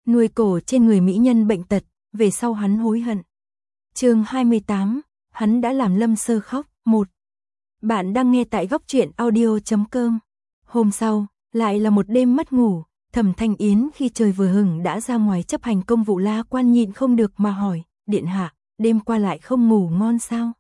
nuôi cổ trên người mỹ nhân bệnh tật, về sau hắn hối hận. Chương 28, hắn đã làm Lâm Sơ khóc. 1. Bạn đang nghe tại góc truyện audio.com. Hôm sau, lại là một đêm mất ngủ, Thẩm Thanh Yến khi trời vừa hửng đã ra ngoài chấp hành công vụ. La Quan nhịn không được mà hỏi, điện hạ, đêm qua lại không ngủ ngon sao?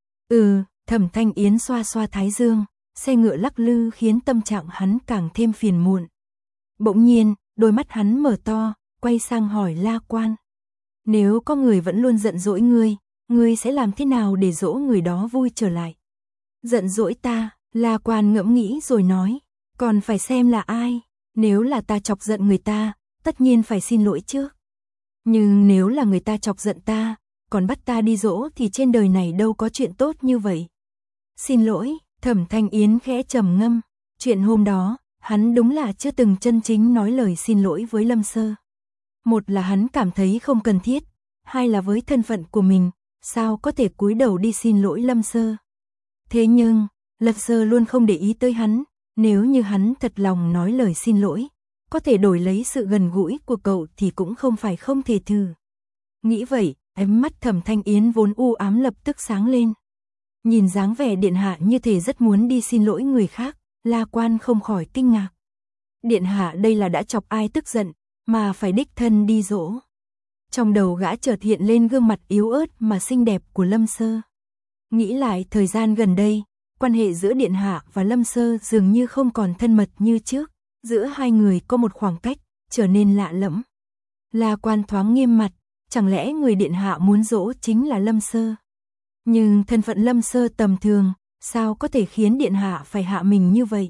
Thẩm Thanh Yến xoa xoa thái dương, xe ngựa lắc lư khiến tâm trạng hắn càng thêm phiền muộn. Bỗng nhiên, đôi mắt hắn mở to, quay sang hỏi La Quan. Nếu có người vẫn luôn giận dỗi ngươi sẽ làm thế nào để dỗ người đó vui trở lại? Giận dỗi ta, La Quan ngẫm nghĩ rồi nói, còn phải xem là ai, nếu là ta chọc giận người ta, tất nhiên phải xin lỗi trước. Nhưng nếu là người ta chọc giận ta, còn bắt ta đi dỗ thì trên đời này đâu có chuyện tốt như vậy. Xin lỗi, Thẩm Thanh Yến khẽ trầm ngâm, chuyện hôm đó, hắn đúng là chưa từng chân chính nói lời xin lỗi với Lâm Sơ. Một là hắn cảm thấy không cần thiết, hai là với thân phận của mình, sao có thể cúi đầu đi xin lỗi Lâm Sơ. Thế nhưng, Lâm Sơ luôn không để ý tới hắn, nếu như hắn thật lòng nói lời xin lỗi, có thể đổi lấy sự gần gũi của cậu thì cũng không phải không thể thử. Nghĩ vậy, ánh mắt Thẩm Thanh Yến vốn u ám lập tức sáng lên. Nhìn dáng vẻ điện hạ như thể rất muốn đi xin lỗi người khác, La Quan không khỏi kinh ngạc. Điện hạ đây là đã chọc ai tức giận, mà phải đích thân đi dỗ. Trong đầu gã chợt hiện lên gương mặt yếu ớt mà xinh đẹp của Lâm Sơ. Nghĩ lại thời gian gần đây, quan hệ giữa điện hạ và Lâm Sơ dường như không còn thân mật như trước, giữa hai người có một khoảng cách, trở nên lạ lẫm. La Quan thoáng nghiêm mặt, chẳng lẽ người điện hạ muốn dỗ chính là Lâm Sơ? Nhưng thân phận Lâm Sơ tầm thường, sao có thể khiến điện hạ phải hạ mình như vậy?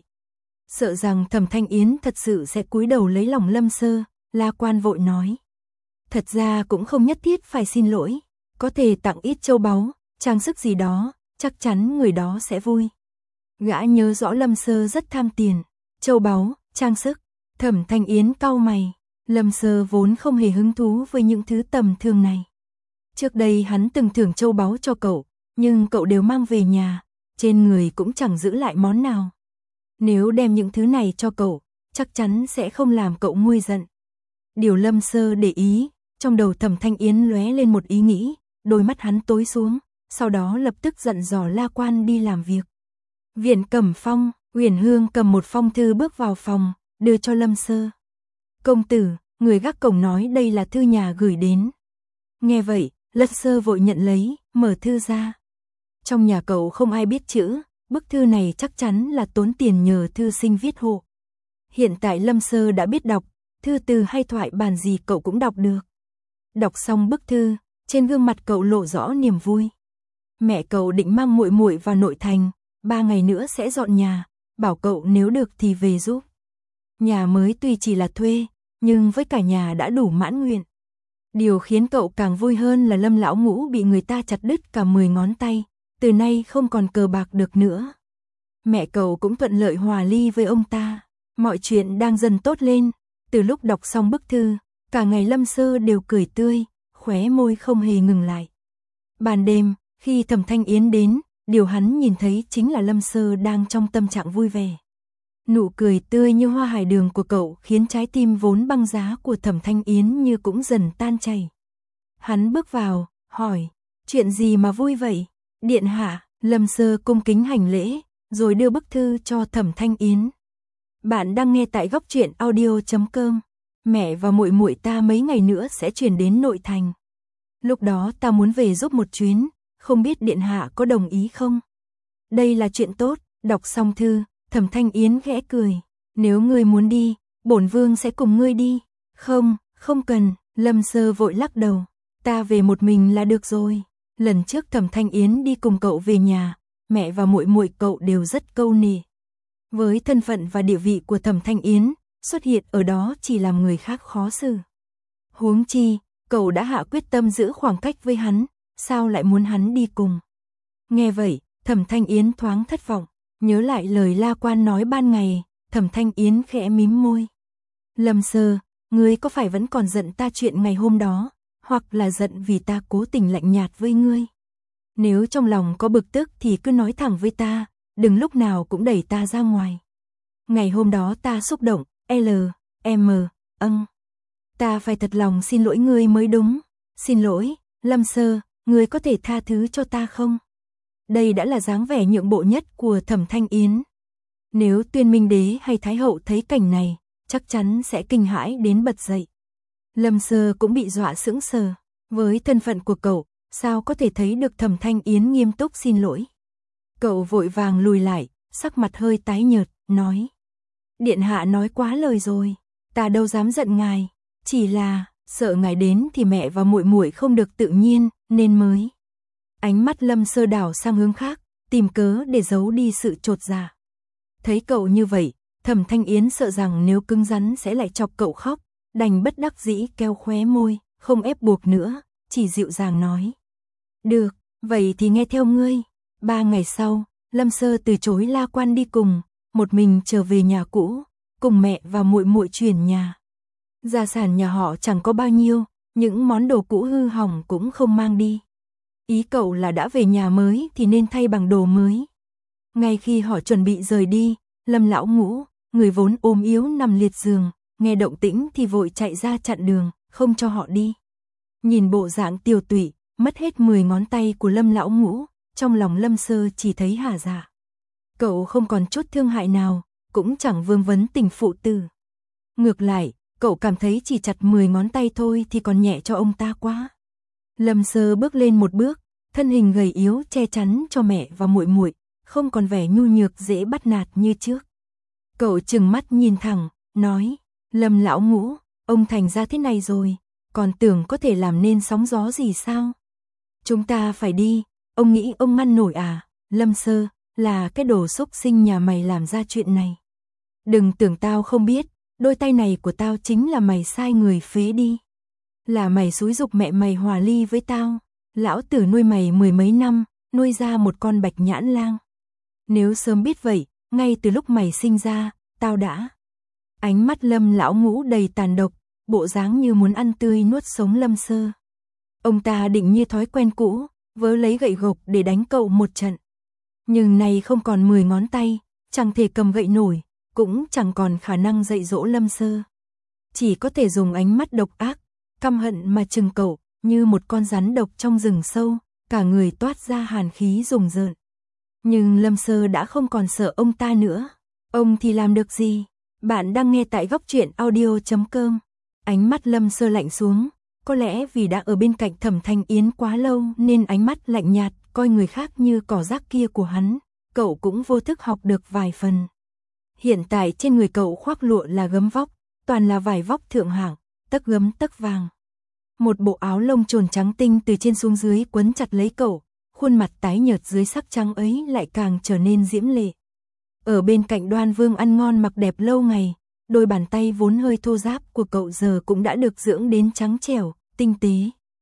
Sợ rằng Thẩm Thanh Yến thật sự sẽ cúi đầu lấy lòng Lâm Sơ, La Quan vội nói. Thật ra cũng không nhất thiết phải xin lỗi, có thể tặng ít châu báu, trang sức gì đó, chắc chắn người đó sẽ vui. Gã nhớ rõ Lâm Sơ rất tham tiền, châu báu, trang sức. Thẩm Thanh Yến cau mày, Lâm Sơ vốn không hề hứng thú với những thứ tầm thường này. Trước đây hắn từng thưởng châu báu cho cậu, nhưng cậu đều mang về nhà, trên người cũng chẳng giữ lại món nào. Nếu đem những thứ này cho cậu, chắc chắn sẽ không làm cậu nguôi giận. Điều Lâm Sơ để ý, trong đầu Thẩm Thanh Yến lóe lên một ý nghĩ, đôi mắt hắn tối xuống, sau đó lập tức dặn dò La Quan đi làm việc. Viện Cẩm Phong, Uyển Hương cầm một phong thư bước vào phòng, đưa cho Lâm Sơ. Công tử, người gác cổng nói đây là thư nhà gửi đến. Nghe vậy, Lâm Sơ vội nhận lấy, mở thư ra. Trong nhà cậu không ai biết chữ, bức thư này chắc chắn là tốn tiền nhờ thư sinh viết hộ. Hiện tại Lâm Sơ đã biết đọc, thư từ hay thoại bản gì cậu cũng đọc được. Đọc xong bức thư, trên gương mặt cậu lộ rõ niềm vui. Mẹ cậu định mang muội muội vào nội thành, 3 ngày nữa sẽ dọn nhà, bảo cậu nếu được thì về giúp. Nhà mới tuy chỉ là thuê, nhưng với cả nhà đã đủ mãn nguyện. Điều khiến cậu càng vui hơn là Lâm lão ngũ bị người ta chặt đứt cả 10 ngón tay, từ nay không còn cờ bạc được nữa. Mẹ cậu cũng thuận lợi hòa ly với ông ta, mọi chuyện đang dần tốt lên. Từ lúc đọc xong bức thư, cả ngày Lâm Sơ đều cười tươi, khóe môi không hề ngừng lại. Ban đêm, khi Thẩm Thanh Yến đến, điều hắn nhìn thấy chính là Lâm Sơ đang trong tâm trạng vui vẻ. Nụ cười tươi như hoa hải đường của cậu khiến trái tim vốn băng giá của Thẩm Thanh Yến như cũng dần tan chảy. Hắn bước vào, hỏi, chuyện gì mà vui vậy? Điện hạ, Lâm Sơ cung kính hành lễ, rồi đưa bức thư cho Thẩm Thanh Yến. Bạn đang nghe tại góc truyện audio.com. Mẹ và muội muội ta mấy ngày nữa sẽ chuyển đến nội thành. Lúc đó ta muốn về giúp một chuyến, không biết điện hạ có đồng ý không? Đây là chuyện tốt. Đọc xong thư, Thẩm Thanh Yến khẽ cười. Nếu ngươi muốn đi, bổn vương sẽ cùng ngươi đi. Không, không cần. Lâm Sơ vội lắc đầu. Ta về một mình là được rồi. Lần trước Thẩm Thanh Yến đi cùng cậu về nhà, mẹ và muội muội cậu đều rất câu nệ. Với thân phận và địa vị của Thẩm Thanh Yến, xuất hiện ở đó chỉ làm người khác khó xử. Huống chi, cậu đã hạ quyết tâm giữ khoảng cách với hắn, sao lại muốn hắn đi cùng? Nghe vậy, Thẩm Thanh Yến thoáng thất vọng, nhớ lại lời La Quan nói ban ngày, Thẩm Thanh Yến khẽ mím môi. Lâm Sơ, ngươi có phải vẫn còn giận ta chuyện ngày hôm đó, hoặc là giận vì ta cố tình lạnh nhạt với ngươi? Nếu trong lòng có bực tức thì cứ nói thẳng với ta, đừng lúc nào cũng đẩy ta ra ngoài. Ngày hôm đó ta xúc động, Ta phải thật lòng xin lỗi ngươi mới đúng. Xin lỗi, Lâm Sơ, ngươi có thể tha thứ cho ta không? Đây đã là dáng vẻ nhượng bộ nhất của Thẩm Thanh Yến. Nếu Tuyên Minh Đế hay Thái Hậu thấy cảnh này, chắc chắn sẽ kinh hãi đến bật dậy. Lâm Sơ cũng bị dọa sững sờ. Với thân phận của cậu, sao có thể thấy được Thẩm Thanh Yến nghiêm túc xin lỗi? Cậu vội vàng lùi lại, sắc mặt hơi tái nhợt, nói. Điện hạ nói quá lời rồi, ta đâu dám giận ngài, chỉ là sợ ngài đến thì mẹ và muội muội không được tự nhiên, nên mới. Ánh mắt Lâm Sơ đảo sang hướng khác, tìm cớ để giấu đi sự chột dạ. Thấy cậu như vậy, Thẩm Thanh Yến sợ rằng nếu cứng rắn sẽ lại chọc cậu khóc, đành bất đắc dĩ keo khóe môi, không ép buộc nữa, chỉ dịu dàng nói. Được, vậy thì nghe theo ngươi. 3 ngày sau, Lâm Sơ từ chối La Quan đi cùng, một mình trở về nhà cũ, cùng mẹ và muội muội chuyển nhà. Gia sản nhà họ chẳng có bao nhiêu, những món đồ cũ hư hỏng cũng không mang đi. Ý cậu là đã về nhà mới thì nên thay bằng đồ mới. Ngay khi họ chuẩn bị rời đi, Lâm lão ngũ, người vốn ốm yếu nằm liệt giường, nghe động tĩnh thì vội chạy ra chặn đường, không cho họ đi. Nhìn bộ dạng tiều tụy, mất hết 10 ngón tay của Lâm lão ngũ, trong lòng Lâm Sơ chỉ thấy hả dạ. Cậu không còn chút thương hại nào, cũng chẳng vương vấn tình phụ tử. Ngược lại, cậu cảm thấy chỉ chặt 10 ngón tay thôi thì còn nhẹ cho ông ta quá. Lâm Sơ bước lên một bước, thân hình gầy yếu che chắn cho mẹ và muội muội, không còn vẻ nhu nhược dễ bắt nạt như trước. Cậu trừng mắt nhìn thẳng, nói, Lâm lão ngũ, ông thành ra thế này rồi, còn tưởng có thể làm nên sóng gió gì sao? Chúng ta phải đi, ông nghĩ ông ngăn nổi à? Lâm Sơ, là cái đồ xúc sinh nhà mày làm ra chuyện này. Đừng tưởng tao không biết, đôi tay này của tao chính là mày sai người phế đi. Là mày xúi giục mẹ mày hòa ly với tao, lão tử nuôi mày 10 mấy năm, nuôi ra một con bạch nhãn lang. Nếu sớm biết vậy, ngay từ lúc mày sinh ra, tao đã. Ánh mắt Lâm lão ngũ đầy tàn độc, bộ dáng như muốn ăn tươi nuốt sống Lâm Sơ. Ông ta định như thói quen cũ, vớ lấy gậy gộc để đánh cậu một trận. Nhưng nay không còn 10 ngón tay, chẳng thể cầm gậy nổi, cũng chẳng còn khả năng dạy dỗ Lâm Sơ. Chỉ có thể dùng ánh mắt độc ác, căm hận mà trừng cậu, như một con rắn độc trong rừng sâu, cả người toát ra hàn khí rùng rợn. Nhưng Lâm Sơ đã không còn sợ ông ta nữa. Ông thì làm được gì? Bạn đang nghe tại Góc Truyện Audio.com. Ánh mắt Lâm Sơ lạnh xuống, có lẽ vì đã ở bên cạnh Thẩm Thanh Yến quá lâu nên ánh mắt lạnh nhạt, coi người khác như cỏ rác kia của hắn, cậu cũng vô thức học được vài phần. Hiện tại trên người cậu khoác lụa là gấm vóc, toàn là vải vóc thượng hạng, tấc gấm tấc vàng. Một bộ áo lông trồn trắng tinh từ trên xuống dưới quấn chặt lấy cậu, khuôn mặt tái nhợt dưới sắc trắng ấy lại càng trở nên diễm lệ. Ở bên cạnh Đoan Vương ăn ngon mặc đẹp lâu ngày, đôi bàn tay vốn hơi thô ráp của cậu giờ cũng đã được dưỡng đến trắng trẻo, tinh tế.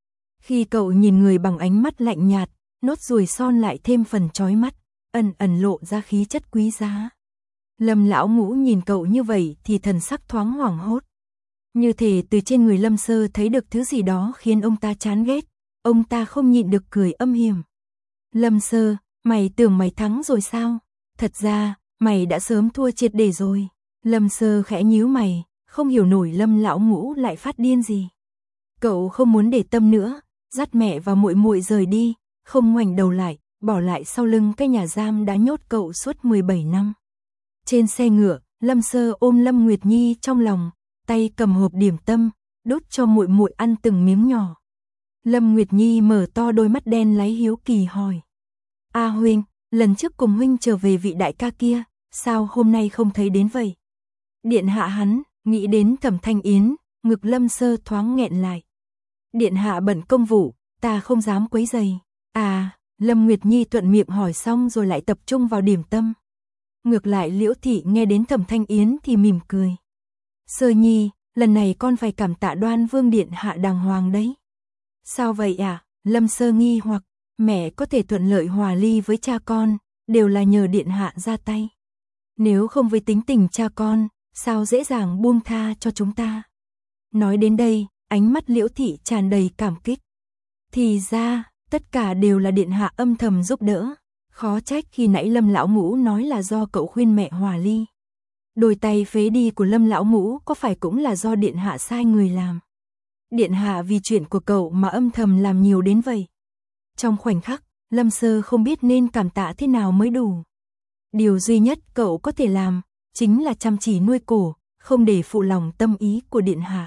Khi cậu nhìn người bằng ánh mắt lạnh nhạt, nốt ruồi son lại thêm phần chói mắt, ẩn ẩn lộ ra khí chất quý giá. Lâm lão ngũ nhìn cậu như vậy thì thần sắc thoáng hoảng hốt. Như thể từ trên người Lâm Sơ thấy được thứ gì đó khiến ông ta chán ghét, ông ta không nhịn được cười âm hiểm. Lâm Sơ, mày tưởng mày thắng rồi sao? Thật ra, mày đã sớm thua triệt để rồi. Lâm Sơ khẽ nhíu mày, không hiểu nổi Lâm lão ngũ lại phát điên gì. Cậu không muốn để tâm nữa, dắt mẹ và muội muội rời đi, không ngoảnh đầu lại, bỏ lại sau lưng cái nhà giam đã nhốt cậu suốt 17 năm. Trên xe ngựa, Lâm Sơ ôm Lâm Nguyệt Nhi trong lòng, tay cầm hộp điểm tâm, đút cho muội muội ăn từng miếng nhỏ. Lâm Nguyệt Nhi mở to đôi mắt đen láy hiếu kỳ hỏi: "A huynh, lần trước cùng huynh trở về vị đại ca kia, sao hôm nay không thấy đến vậy?" Điện hạ hắn, nghĩ đến Thẩm Thanh Yến, ngực Lâm Sơ thoáng nghẹn lại. "Điện hạ bận công vụ, ta không dám quấy rầy." "À." Lâm Nguyệt Nhi thuận miệng hỏi xong rồi lại tập trung vào điểm tâm. Ngược lại Liễu thị nghe đến Thẩm Thanh Yến thì mỉm cười. "Sơ Nhi, lần này con phải cảm tạ Đoan Vương điện hạ đàng hoàng đấy." "Sao vậy à?" Lâm Sơ nghi hoặc, mẹ có thể thuận lợi hòa ly với cha con, đều là nhờ điện hạ ra tay. Nếu không với tính tình cha con, sao dễ dàng buông tha cho chúng ta. Nói đến đây, ánh mắt Liễu thị tràn đầy cảm kích. Thì ra, tất cả đều là điện hạ âm thầm giúp đỡ. Khó trách khi nãy Lâm lão ngũ nói là do cậu khuyên mẹ hòa ly. Đôi tay phế đi của Lâm lão ngũ có phải cũng là do điện hạ sai người làm? Điện hạ vì chuyện của cậu mà âm thầm làm nhiều đến vậy. Trong khoảnh khắc, Lâm Sơ không biết nên cảm tạ thế nào mới đủ. Điều duy nhất cậu có thể làm, chính là chăm chỉ nuôi cổ, không để phụ lòng tâm ý của điện hạ.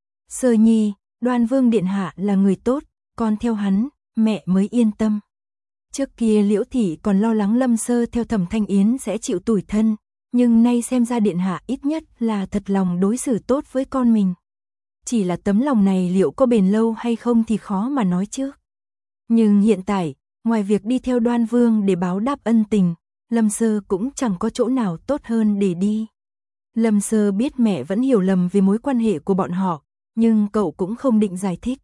Sơ nhi, Đoan Vương điện hạ là người tốt, con theo hắn, mẹ mới yên tâm. Trước kia Liễu Thị còn lo lắng Lâm Sơ theo Thẩm Thanh Yến sẽ chịu tủi thân, nhưng nay xem ra điện hạ ít nhất là thật lòng đối xử tốt với con mình. Chỉ là tấm lòng này liệu có bền lâu hay không thì khó mà nói trước. Nhưng hiện tại, ngoài việc đi theo Đoan Vương để báo đáp ân tình, Lâm Sơ cũng chẳng có chỗ nào tốt hơn để đi. Lâm Sơ biết mẹ vẫn hiểu lầm về mối quan hệ của bọn họ, nhưng cậu cũng không định giải thích.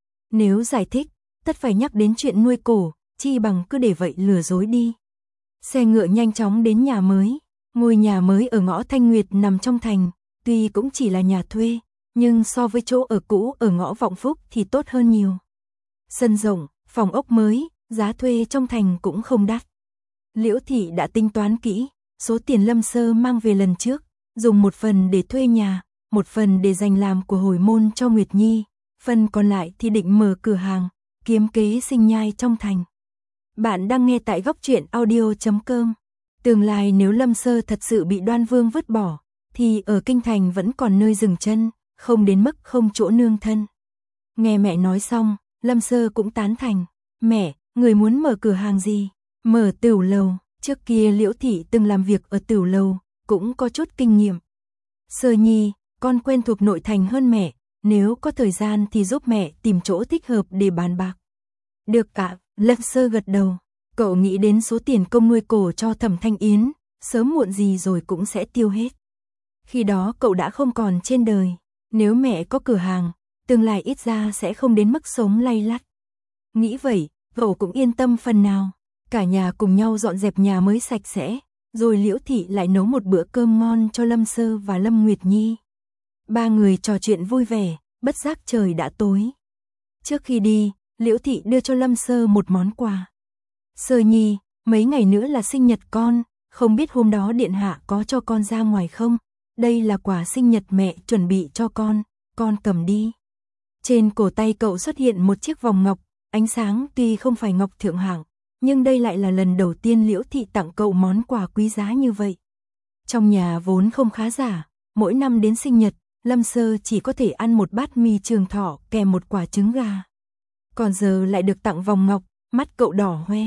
Nếu giải thích, tất phải nhắc đến chuyện nuôi cổ, chi bằng cứ để vậy lừa dối đi. Xe ngựa nhanh chóng đến nhà mới. Ngôi nhà mới ở ngõ Thanh Nguyệt nằm trong thành, tuy cũng chỉ là nhà thuê, nhưng so với chỗ ở cũ ở ngõ Vọng Phúc thì tốt hơn nhiều. Sân rộng, phòng ốc mới, giá thuê trong thành cũng không đắt. Liễu Thị đã tính toán kỹ, số tiền Lâm Sơ mang về lần trước, dùng một phần để thuê nhà, một phần để dành làm của hồi môn cho Nguyệt Nhi, phần còn lại thì định mở cửa hàng, kiếm kế sinh nhai trong thành. Bạn đang nghe tại góc truyện audio.com. Tương lai nếu Lâm Sơ thật sự bị Đoan Vương vứt bỏ, thì ở kinh thành vẫn còn nơi dừng chân, không đến mức không chỗ nương thân. Nghe mẹ nói xong, Lâm Sơ cũng tán thành. Mẹ, người muốn mở cửa hàng gì? Mở tửu lầu, trước kia Liễu Thị từng làm việc ở tửu lầu, cũng có chút kinh nghiệm. Sơ nhi, con quen thuộc nội thành hơn mẹ, nếu có thời gian thì giúp mẹ tìm chỗ thích hợp để bàn bạc. Được cả, Lâm Sơ gật đầu. Cậu nghĩ đến số tiền công nuôi cổ cho Thẩm Thanh Yến, sớm muộn gì rồi cũng sẽ tiêu hết. Khi đó cậu đã không còn trên đời, nếu mẹ có cửa hàng, tương lai ít ra sẽ không đến mức sống lay lắt. Nghĩ vậy, cậu cũng yên tâm phần nào. Cả nhà cùng nhau dọn dẹp nhà mới sạch sẽ, rồi Liễu Thị lại nấu một bữa cơm ngon cho Lâm Sơ và Lâm Nguyệt Nhi. Ba người trò chuyện vui vẻ, bất giác trời đã tối. Trước khi đi, Liễu Thị đưa cho Lâm Sơ một món quà. Sơ nhi, mấy ngày nữa là sinh nhật con, không biết hôm đó điện hạ có cho con ra ngoài không? Đây là quà sinh nhật mẹ chuẩn bị cho con cầm đi. Trên cổ tay cậu xuất hiện một chiếc vòng ngọc, ánh sáng tuy không phải ngọc thượng hạng, nhưng đây lại là lần đầu tiên Liễu Thị tặng cậu món quà quý giá như vậy. Trong nhà vốn không khá giả, mỗi năm đến sinh nhật, Lâm Sơ chỉ có thể ăn một bát mì Trường Thọ kèm một quả trứng gà. Còn giờ lại được tặng vòng ngọc, mắt cậu đỏ hoe.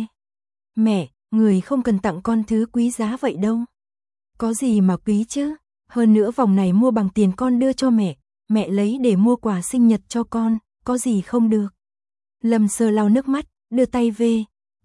Mẹ, người không cần tặng con thứ quý giá vậy đâu. Có gì mà quý chứ, hơn nữa vòng này mua bằng tiền con đưa cho mẹ lấy để mua quà sinh nhật cho con, có gì không được. Lâm Sơ lau nước mắt, đưa tay về,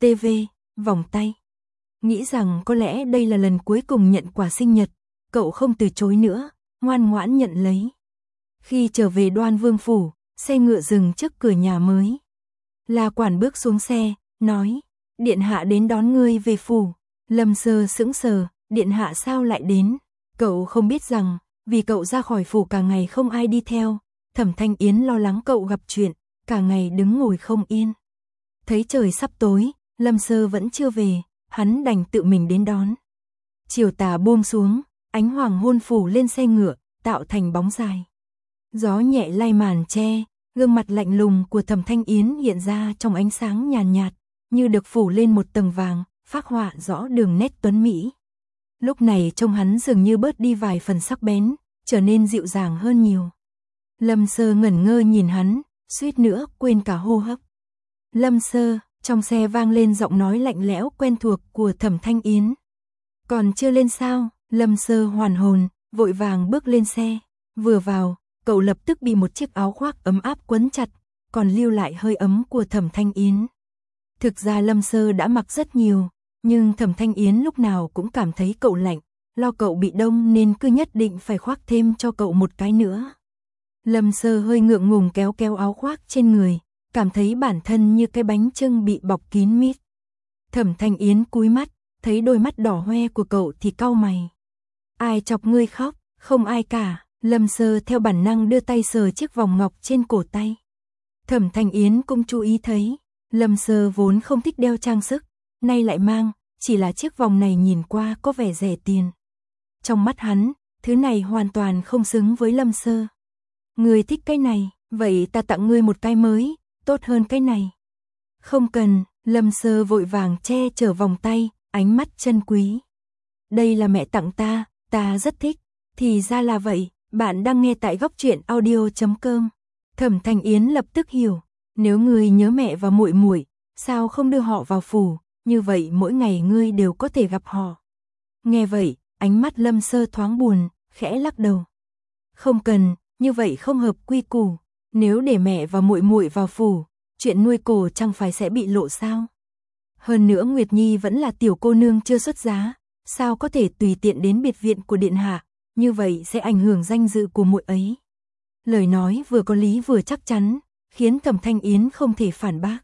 vòng tay. Nghĩ rằng có lẽ đây là lần cuối cùng nhận quà sinh nhật, cậu không từ chối nữa, ngoan ngoãn nhận lấy. Khi trở về Đoan Vương phủ, xe ngựa dừng trước cửa nhà mới. La quản bước xuống xe, nói, điện hạ đến đón ngươi về phủ. Lâm Sơ sững sờ, điện hạ sao lại đến? Cậu không biết rằng, vì cậu ra khỏi phủ cả ngày không ai đi theo, Thẩm Thanh Yến lo lắng cậu gặp chuyện, cả ngày đứng ngồi không yên. Thấy trời sắp tối, Lâm Sơ vẫn chưa về, hắn đành tự mình đến đón. Chiều tà buông xuống, ánh hoàng hôn phủ lên xe ngựa, tạo thành bóng dài. Gió nhẹ lay màn che, gương mặt lạnh lùng của Thẩm Thanh Yến hiện ra trong ánh sáng nhàn nhạt, như được phủ lên một tầng vàng, phác họa rõ đường nét tuấn mỹ. Lúc này trông hắn dường như bớt đi vài phần sắc bén, trở nên dịu dàng hơn nhiều. Lâm Sơ ngẩn ngơ nhìn hắn, suýt nữa quên cả hô hấp. Lâm Sơ, trong xe vang lên giọng nói lạnh lẽo quen thuộc của Thẩm Thanh Yến. Còn chưa lên sao? Lâm Sơ hoàn hồn, vội vàng bước lên xe. Vừa vào, cậu lập tức bị một chiếc áo khoác ấm áp quấn chặt, còn lưu lại hơi ấm của Thẩm Thanh Yến. Thực ra Lâm Sơ đã mặc rất nhiều, nhưng Thẩm Thanh Yến lúc nào cũng cảm thấy cậu lạnh, lo cậu bị đông nên cứ nhất định phải khoác thêm cho cậu một cái nữa. Lâm Sơ hơi ngượng ngùng kéo áo khoác trên người, cảm thấy bản thân như cái bánh chưng bị bọc kín mít. Thẩm Thanh Yến cúi mắt, thấy đôi mắt đỏ hoe của cậu thì cau mày. Ai chọc ngươi khóc? Không ai cả. Lâm Sơ theo bản năng đưa tay sờ chiếc vòng ngọc trên cổ tay. Thẩm Thanh Yến cũng chú ý thấy, Lâm Sơ vốn không thích đeo trang sức, nay lại mang, chỉ là chiếc vòng này nhìn qua có vẻ rẻ tiền. Trong mắt hắn, thứ này hoàn toàn không xứng với Lâm Sơ. Ngươi thích cái này, vậy ta tặng ngươi một cái mới, tốt hơn cái này. Không cần, Lâm Sơ vội vàng che chở vòng tay, ánh mắt trân quý. Đây là mẹ tặng ta rất thích. Thì ra là vậy, bạn đang nghe tại góc truyện audio.com. Thẩm Thanh Yến lập tức hiểu, nếu ngươi nhớ mẹ và muội muội, sao không đưa họ vào phủ, như vậy mỗi ngày ngươi đều có thể gặp họ. Nghe vậy, ánh mắt Lâm Sơ thoáng buồn, khẽ lắc đầu. Không cần, như vậy không hợp quy củ, nếu để mẹ và muội muội vào phủ, chuyện nuôi cổ chẳng phải sẽ bị lộ sao? Hơn nữa Nguyệt Nhi vẫn là tiểu cô nương chưa xuất giá, sao có thể tùy tiện đến biệt viện của điện hạ, như vậy sẽ ảnh hưởng danh dự của muội ấy. Lời nói vừa có lý vừa chắc chắn, khiến Thẩm Thanh Yến không thể phản bác.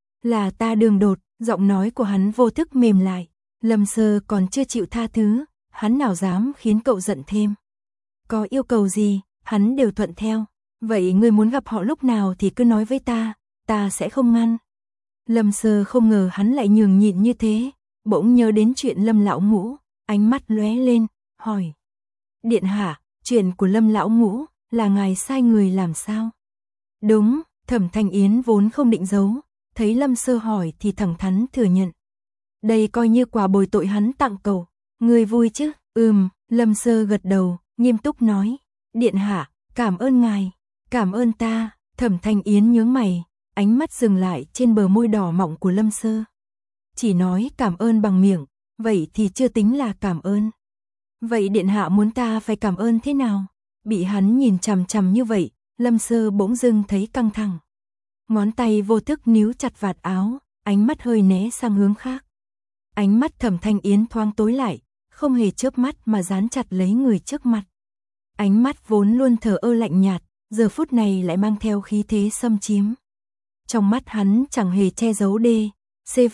Là ta đường đột, giọng nói của hắn vô thức mềm lại. Lâm Sơ còn chưa chịu tha thứ, hắn nào dám khiến cậu giận thêm. Có yêu cầu gì, hắn đều thuận theo. Vậy ngươi muốn gặp họ lúc nào thì cứ nói với ta sẽ không ngăn. Lâm Sơ không ngờ hắn lại nhường nhịn như thế, bỗng nhớ đến chuyện Lâm lão ngũ, ánh mắt lóe lên, hỏi. Điện hạ, chuyện của Lâm lão ngũ, là ngài sai người làm sao? Đúng, Thẩm Thanh Yến vốn không định giấu, thấy Lâm Sơ hỏi thì thẳng thắn thừa nhận. Đây coi như quà bồi tội hắn tặng cậu, ngươi vui chứ? Lâm Sơ gật đầu, nghiêm túc nói. Điện hạ, cảm ơn ngài, cảm ơn ta. Thẩm Thanh Yến nhướng mày, ánh mắt dừng lại trên bờ môi đỏ mọng của Lâm Sơ. Chỉ nói cảm ơn bằng miệng, vậy thì chưa tính là cảm ơn. Vậy điện hạ muốn ta phải cảm ơn thế nào? Bị hắn nhìn chằm chằm như vậy, Lâm Sơ bỗng dưng thấy căng thẳng. Ngón tay vô thức níu chặt vạt áo, ánh mắt hơi né sang hướng khác. Ánh mắt Thẩm Thanh Yến thoáng tối lại, không hề chớp mắt mà dán chặt lấy người trước mặt. Ánh mắt vốn luôn thờ ơ lạnh nhạt, giờ phút này lại mang theo khí thế xâm chiếm. Trong mắt hắn chẳng hề che giấu CV,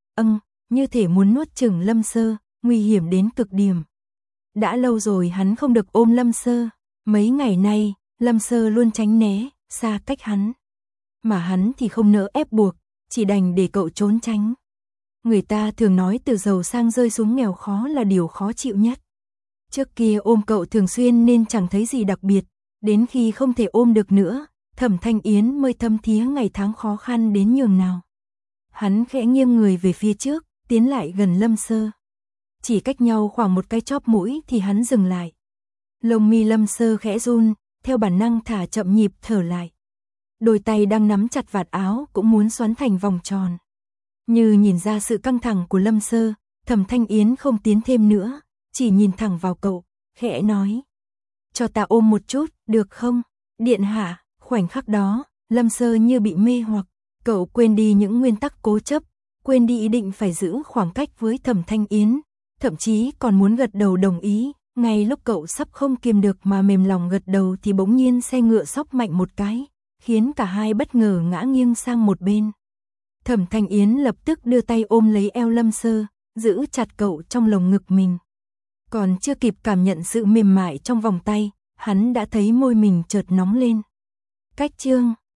như thể muốn nuốt chửng Lâm Sơ, nguy hiểm đến cực điểm. Đã lâu rồi hắn không được ôm Lâm Sơ, mấy ngày nay, Lâm Sơ luôn tránh né, xa cách hắn. Mà hắn thì không nỡ ép buộc, chỉ đành để cậu trốn tránh. Người ta thường nói từ giàu sang rơi xuống nghèo khó là điều khó chịu nhất. Trước kia ôm cậu thường xuyên nên chẳng thấy gì đặc biệt, đến khi không thể ôm được nữa, Thẩm Thanh Yến mới thấm thía ngày tháng khó khăn đến nhường nào. Hắn khẽ nghiêng người về phía trước, tiến lại gần Lâm Sơ. Chỉ cách nhau khoảng một cái chóp mũi thì hắn dừng lại. Lông mi Lâm Sơ khẽ run, theo bản năng thả chậm nhịp thở lại. Đôi tay đang nắm chặt vạt áo cũng muốn xoắn thành vòng tròn. Như nhìn ra sự căng thẳng của Lâm Sơ, Thẩm Thanh Yến không tiến thêm nữa, chỉ nhìn thẳng vào cậu, khẽ nói. Cho ta ôm một chút, được không? Điện hạ, khoảnh khắc đó, Lâm Sơ như bị mê hoặc, cậu quên đi những nguyên tắc cố chấp, quên đi ý định phải giữ khoảng cách với Thẩm Thanh Yến, thậm chí còn muốn gật đầu đồng ý. Ngay lúc cậu sắp không kiềm được mà mềm lòng gật đầu thì bỗng nhiên xe ngựa xóc mạnh một cái, khiến cả hai bất ngờ ngã nghiêng sang một bên. Thẩm Thanh Yến lập tức đưa tay ôm lấy eo Lâm Sơ, giữ chặt cậu trong lồng ngực mình. Còn chưa kịp cảm nhận sự mềm mại trong vòng tay, hắn đã thấy môi mình chợt nóng lên. Cách chương